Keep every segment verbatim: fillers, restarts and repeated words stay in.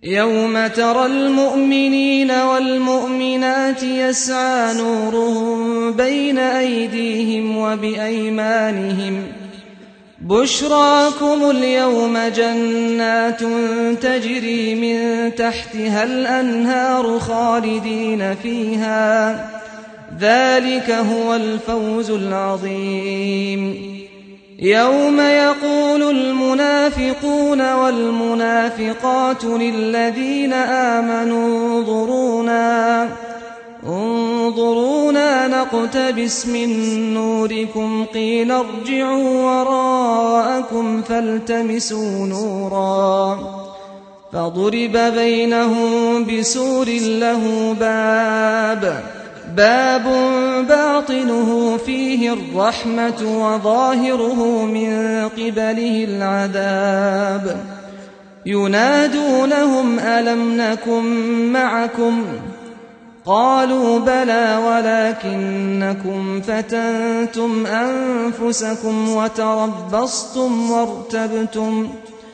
يوم ترى المؤمنين والمؤمنات يسعى نورهم بين أيديهم وبأيمانهم بشراكم اليوم جنات تجري من تحتها الأنهار خالدين فيها ذلك هو الفوز العظيم. يوم يقول المنافقون والمنافقات للذين آمنوا انظرونا انظرونا نقتبس من نوركم قيل ارجعوا وراءكم فالتمسوا نورا فضرب بينهم بسور له باب باب باطنه فيه الرحمة وظاهره من قبله العذاب ينادونهم ألم نكن معكم قالوا بلى ولكنكم فتنتم أنفسكم وتربصتم وارتبتم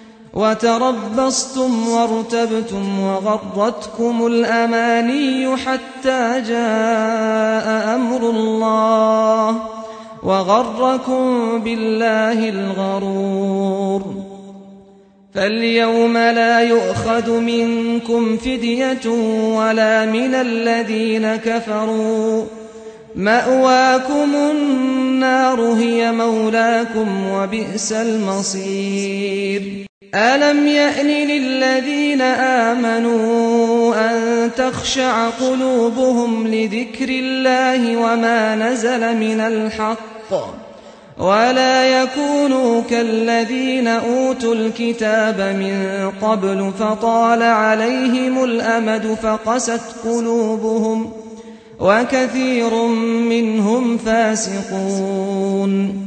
وتربصتم وارتبتم وغرتكم الأماني حتى جاء أمر الله وغركم بالله الغرور. فاليوم لا يؤخذ منكم فدية ولا من الذين كفروا مأواكم النار هي مولاكم وبئس المصير. ألم يأن للذين آمنوا أن تخشع قلوبهم لذكر الله وما نزل من الحق ولا يكونوا كالذين أوتوا الكتاب من قبل فطال عليهم الأمد فقست قلوبهم وكثير منهم فاسقون.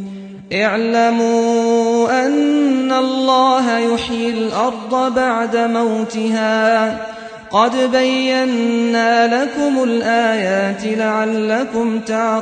اعلموا أن الله يحيي الأرض بعد موتها قد بينا لكم الآيات لعلكم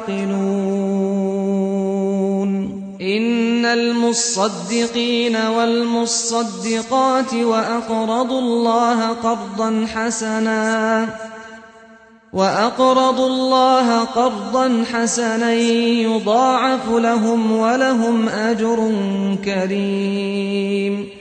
تعقلون. إن المصدقين والمصدقات وأقرضوا الله قرضا حسنا وأقرضوا الله قرضا حسنا يضاعف لهم ولهم أجر كريم.